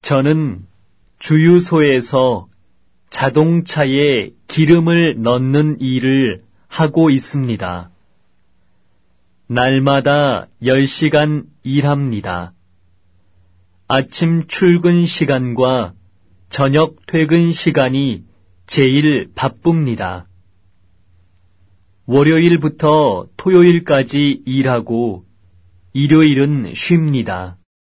저는 주유소에서 자동차에 기름을 넣는 일을 하고 있습니다. 날마다 10시간 일합니다. 아침 출근 시간과 저녁 퇴근 시간이 제일 바쁩니다. 월요일부터 토요일까지 일하고 일요일은 쉽니다.